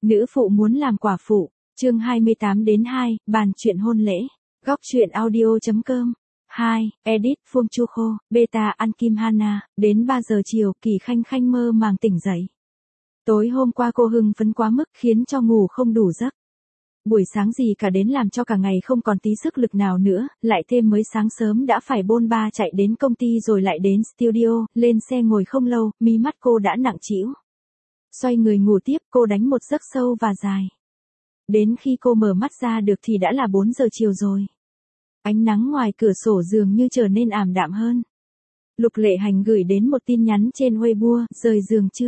Nữ phụ muốn làm quả phụ, chương 28-2, bàn chuyện hôn lễ. Góc chuyện audio.com. 2. Edit Phương Chu Khô, Beta An Kim Hana, đến 3 giờ chiều, Kỳ Khanh Khanh mơ màng tỉnh dậy. Tối hôm qua cô hưng phấn quá mức khiến cho ngủ không đủ giấc. Buổi sáng gì cả đến làm cho cả ngày không còn tí sức lực nào nữa, lại thêm mới sáng sớm đã phải bôn ba chạy đến công ty rồi lại đến studio, lên xe ngồi không lâu, mí mắt cô đã nặng trĩu. Xoay người ngủ tiếp, cô đánh một giấc sâu và dài. Đến khi cô mở mắt ra được thì đã là 4 giờ chiều rồi. Ánh nắng ngoài cửa sổ dường như trở nên ảm đạm hơn. Lục Lệ Hành gửi đến một tin nhắn trên Weibo, rời giường chưa?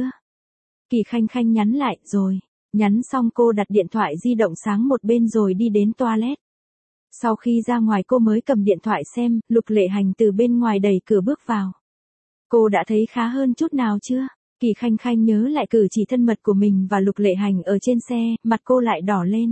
Kỳ Khanh Khanh nhắn lại, rồi. Nhắn xong cô đặt điện thoại di động sang một bên rồi đi đến toilet. Sau khi ra ngoài cô mới cầm điện thoại xem, Lục Lệ Hành từ bên ngoài đẩy cửa bước vào. Cô đã thấy khá hơn chút nào chưa? Kỳ Khanh Khanh nhớ lại cử chỉ thân mật của mình và Lục Lệ Hành ở trên xe, mặt cô lại đỏ lên.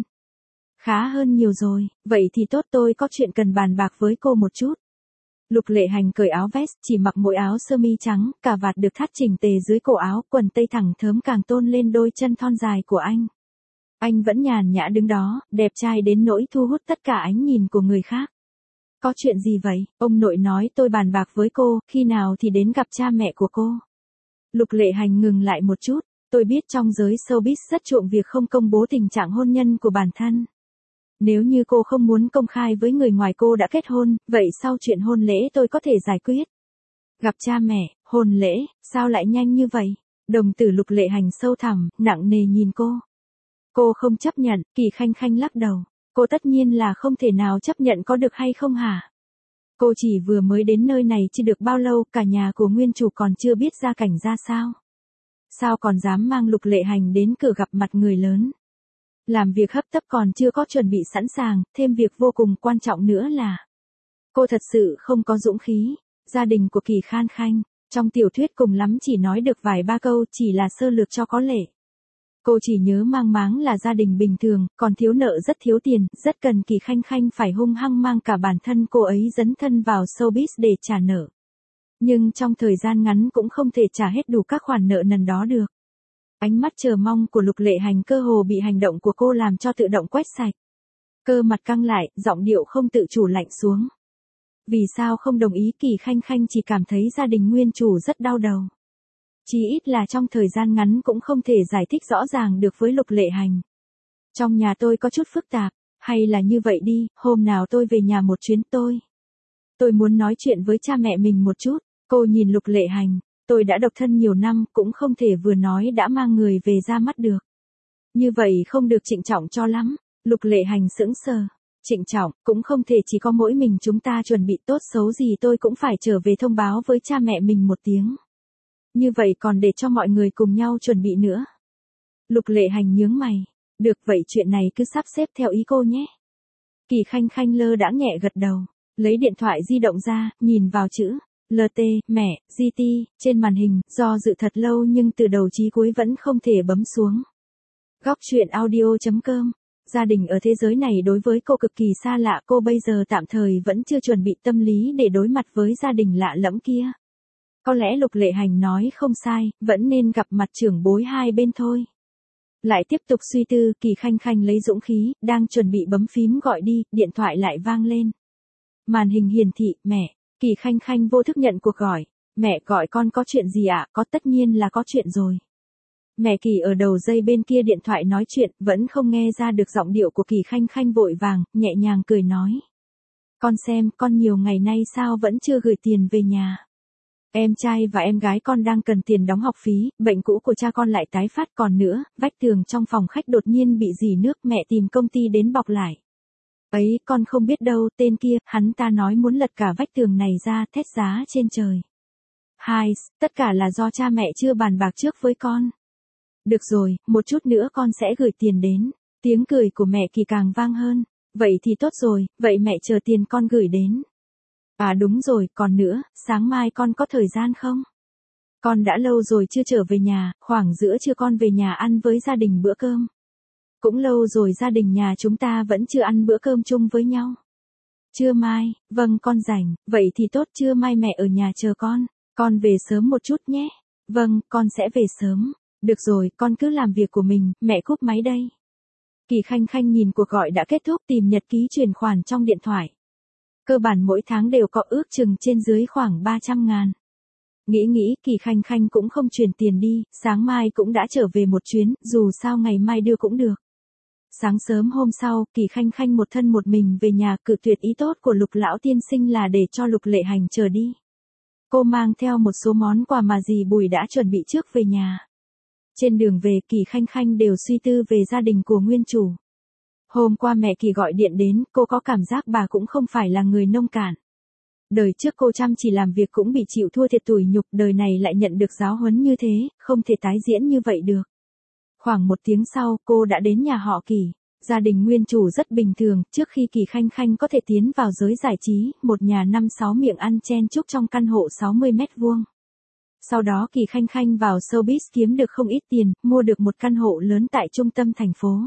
Khá hơn nhiều rồi, vậy thì tốt, tôi có chuyện cần bàn bạc với cô một chút. Lục Lệ Hành cởi áo vest, chỉ mặc mỗi áo sơ mi trắng, cà vạt được thắt chỉnh tề dưới cổ áo, quần tây thẳng thớm càng tôn lên đôi chân thon dài của anh. Anh vẫn nhàn nhã đứng đó, đẹp trai đến nỗi thu hút tất cả ánh nhìn của người khác. Có chuyện gì vậy? Ông nội nói tôi bàn bạc với cô, khi nào thì đến gặp cha mẹ của cô. Lục Lệ Hành ngừng lại một chút, tôi biết trong giới showbiz rất chuộng việc không công bố tình trạng hôn nhân của bản thân. Nếu như cô không muốn công khai với người ngoài cô đã kết hôn, vậy sau chuyện hôn lễ tôi có thể giải quyết. Gặp cha mẹ, hôn lễ, sao lại nhanh như vậy? Đồng tử Lục Lệ Hành sâu thẳm, nặng nề nhìn cô. Cô không chấp nhận, Kỳ Khanh Khanh lắc đầu. Cô tất nhiên là không thể nào chấp nhận, có được hay không hả? Cô chỉ vừa mới đến nơi này chưa được bao lâu, cả nhà của nguyên chủ còn chưa biết gia cảnh ra sao. Sao còn dám mang Lục Lệ Hành đến cửa gặp mặt người lớn? Làm việc hấp tấp còn chưa có chuẩn bị sẵn sàng, thêm việc vô cùng quan trọng nữa là cô thật sự không có dũng khí. Gia đình của Kỳ Khanh Khanh, trong tiểu thuyết cùng lắm chỉ nói được vài ba câu, chỉ là sơ lược cho có lệ. Cô chỉ nhớ mang máng là gia đình bình thường, còn thiếu nợ rất thiếu tiền, rất cần Kỳ Khanh Khanh phải hung hăng mang cả bản thân cô ấy dấn thân vào showbiz để trả nợ. Nhưng trong thời gian ngắn cũng không thể trả hết đủ các khoản nợ nần đó được. Ánh mắt chờ mong của Lục Lệ Hành cơ hồ bị hành động của cô làm cho tự động quét sạch. Cơ mặt căng lại, giọng điệu không tự chủ lạnh xuống. Vì sao không đồng ý? Kỳ Khanh Khanh chỉ cảm thấy gia đình nguyên chủ rất đau đầu. Chí ít là trong thời gian ngắn cũng không thể giải thích rõ ràng được với Lục Lệ Hành. Trong nhà tôi có chút phức tạp, hay là như vậy đi, hôm nào tôi về nhà một chuyến, tôi muốn nói chuyện với cha mẹ mình một chút. Cô nhìn Lục Lệ Hành, tôi đã độc thân nhiều năm, cũng không thể vừa nói đã mang người về ra mắt được. Như vậy không được trịnh trọng cho lắm. Lục Lệ Hành sững sờ. Trịnh trọng, cũng không thể chỉ có mỗi mình chúng ta chuẩn bị, tốt xấu gì tôi cũng phải trở về thông báo với cha mẹ mình một tiếng. Như vậy còn để cho mọi người cùng nhau chuẩn bị nữa. Lục Lệ Hành nhướng mày. Được, vậy chuyện này cứ sắp xếp theo ý cô nhé. Kỳ Khanh Khanh lơ đãng nhẹ gật đầu. Lấy điện thoại di động ra, nhìn vào chữ LT, mẹ, GT, trên màn hình, do dự thật lâu nhưng từ đầu chí cuối vẫn không thể bấm xuống. Góc chuyện audio.com. Gia đình ở thế giới này đối với cô cực kỳ xa lạ, cô bây giờ tạm thời vẫn chưa chuẩn bị tâm lý để đối mặt với gia đình lạ lẫm kia. Có lẽ Lục Lệ Hành nói không sai, vẫn nên gặp mặt trưởng bối hai bên thôi. Lại tiếp tục suy tư, Kỳ Khanh Khanh lấy dũng khí, đang chuẩn bị bấm phím gọi đi, điện thoại lại vang lên. Màn hình hiển thị, mẹ. Kỳ Khanh Khanh vô thức nhận cuộc gọi. Mẹ gọi con có chuyện gì ạ? Có, tất nhiên là có chuyện rồi. Mẹ Kỳ ở đầu dây bên kia điện thoại nói chuyện, vẫn không nghe ra được giọng điệu của Kỳ Khanh Khanh, vội vàng, nhẹ nhàng cười nói. Con xem, con nhiều ngày nay sao vẫn chưa gửi tiền về nhà. Em trai và em gái con đang cần tiền đóng học phí, bệnh cũ của cha con lại tái phát, còn nữa, vách tường trong phòng khách đột nhiên bị rỉ nước, mẹ tìm công ty đến bọc lại. Ấy, con không biết đâu, tên kia, hắn ta nói muốn lật cả vách tường này ra, thét giá trên trời. Hai, tất cả là do cha mẹ chưa bàn bạc trước với con. Được rồi, một chút nữa con sẽ gửi tiền đến. Tiếng cười của mẹ Kỳ càng vang hơn. Vậy thì tốt rồi, vậy mẹ chờ tiền con gửi đến. À đúng rồi, còn nữa, sáng mai con có thời gian không? Con đã lâu rồi chưa trở về nhà, khoảng giữa trưa con về nhà ăn với gia đình bữa cơm. Cũng lâu rồi gia đình nhà chúng ta vẫn chưa ăn bữa cơm chung với nhau. Trưa mai, vâng con rảnh, vậy thì tốt, trưa mai mẹ ở nhà chờ con về sớm một chút nhé. Vâng, con sẽ về sớm. Được rồi, con cứ làm việc của mình, mẹ cúp máy đây. Kỳ Khanh Khanh nhìn cuộc gọi đã kết thúc tìm nhật ký chuyển khoản trong điện thoại. Cơ bản mỗi tháng đều có ước chừng trên dưới khoảng 300.000. Nghĩ, Kỳ Khanh Khanh cũng không chuyển tiền đi, sáng mai cũng đã trở về một chuyến, dù sao ngày mai đưa cũng được. Sáng sớm hôm sau, Kỳ Khanh Khanh một thân một mình về nhà, cự tuyệt ý tốt của Lục lão tiên sinh là để cho Lục Lệ Hành chờ đi. Cô mang theo một số món quà mà dì Bùi đã chuẩn bị trước về nhà. Trên đường về, Kỳ Khanh Khanh đều suy tư về gia đình của nguyên chủ. Hôm qua mẹ Kỳ gọi điện đến, cô có cảm giác bà cũng không phải là người nông cạn. Đời trước cô chăm chỉ làm việc cũng bị chịu thua thiệt tủi nhục, đời này lại nhận được giáo huấn như thế, không thể tái diễn như vậy được. Khoảng một tiếng sau, cô đã đến nhà họ Kỳ. Gia đình nguyên chủ rất bình thường, trước khi Kỳ Khanh Khanh có thể tiến vào giới giải trí, một nhà 5-6 miệng ăn chen chúc trong căn hộ 60 mét vuông. Sau đó Kỳ Khanh Khanh vào showbiz kiếm được không ít tiền, mua được một căn hộ lớn tại trung tâm thành phố.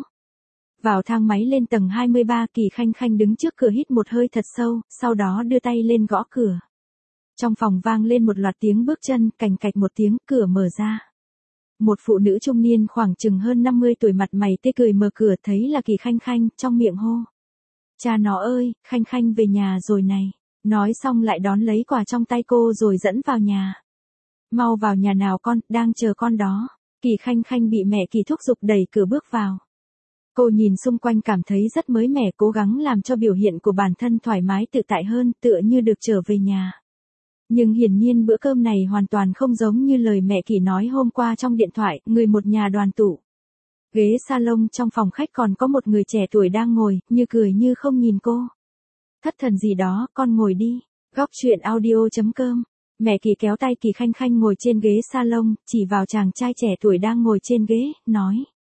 Vào thang máy lên tầng 23, Kỳ Khanh Khanh đứng trước cửa hít một hơi thật sâu, sau đó đưa tay lên gõ cửa. Trong phòng vang lên một loạt tiếng bước chân, cành cạch một tiếng, cửa mở ra. Một phụ nữ trung niên khoảng chừng hơn 50 tuổi mặt mày tươi cười mở cửa, thấy là Kỳ Khanh Khanh, trong miệng hô. Cha nó ơi, Khanh Khanh về nhà rồi này. Nói xong lại đón lấy quà trong tay cô rồi dẫn vào nhà. Mau vào nhà nào con, đang chờ con đó. Kỳ Khanh Khanh bị mẹ Kỳ thúc giục đẩy cửa bước vào. Cô nhìn xung quanh cảm thấy rất mới mẻ, cố gắng làm cho biểu hiện của bản thân thoải mái tự tại hơn, tựa như được trở về nhà. Nhưng hiển nhiên bữa cơm này hoàn toàn không giống như lời mẹ Kỳ nói hôm qua trong điện thoại, người một nhà đoàn tụ. Ghế salon trong phòng khách còn có một người trẻ tuổi đang ngồi, như cười như không nhìn cô. Thất thần gì đó, con ngồi đi. Góc chuyện audio.com. Mẹ Kỳ kéo tay Kỳ Khanh Khanh ngồi trên ghế salon, chỉ vào chàng trai trẻ tuổi đang ngồi trên ghế, nói.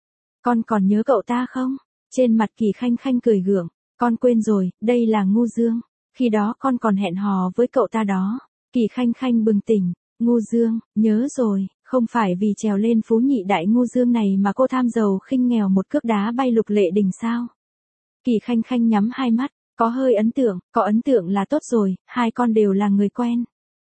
Con còn nhớ cậu ta không? Trên mặt Kỳ Khanh Khanh cười gượng. Con quên rồi, đây là Ngu Dương. Khi đó con còn hẹn hò với cậu ta đó. Kỳ Khanh Khanh bừng tỉnh. Ngu Dương, nhớ rồi, không phải vì trèo lên phú nhị đại Ngu Dương này mà cô tham giàu khinh nghèo một cước đá bay Lục Lệ Đình sao? Kỳ Khanh Khanh nhắm hai mắt, có hơi có ấn tượng là tốt rồi, hai con đều là người quen.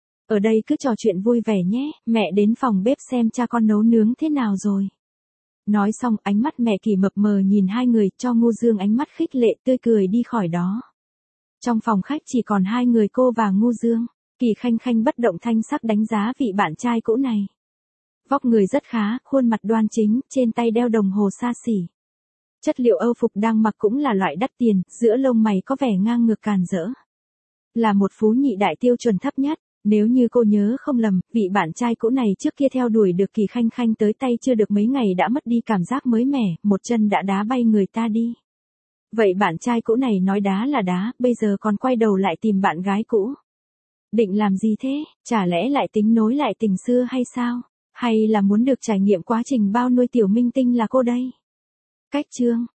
Ở đây cứ trò chuyện vui vẻ nhé, mẹ đến phòng bếp xem cha con nấu nướng thế nào rồi. Nói xong, ánh mắt mẹ Kỳ mập mờ nhìn hai người, cho Ngu Dương ánh mắt khích lệ, tươi cười đi khỏi đó. Trong phòng khách chỉ còn hai người cô và Ngu Dương. Kỳ Khanh Khanh bất động thanh sắc đánh giá vị bạn trai cũ này. Vóc người rất khá, khuôn mặt đoan chính, trên tay đeo đồng hồ xa xỉ. Chất liệu Âu phục đang mặc cũng là loại đắt tiền, giữa lông mày có vẻ ngang ngược càn rỡ. Là một phú nhị đại tiêu chuẩn thấp nhất. Nếu như cô nhớ không lầm, vị bạn trai cũ này trước kia theo đuổi được Kỳ Khanh Khanh tới tay chưa được mấy ngày đã mất đi cảm giác mới mẻ, một chân đã đá bay người ta đi. Vậy bạn trai cũ này nói đá là đá, bây giờ còn quay đầu lại tìm bạn gái cũ. Định làm gì thế, chả lẽ lại tính nối lại tình xưa hay sao? Hay là muốn được trải nghiệm quá trình bao nuôi tiểu minh tinh là cô đây? Cách chương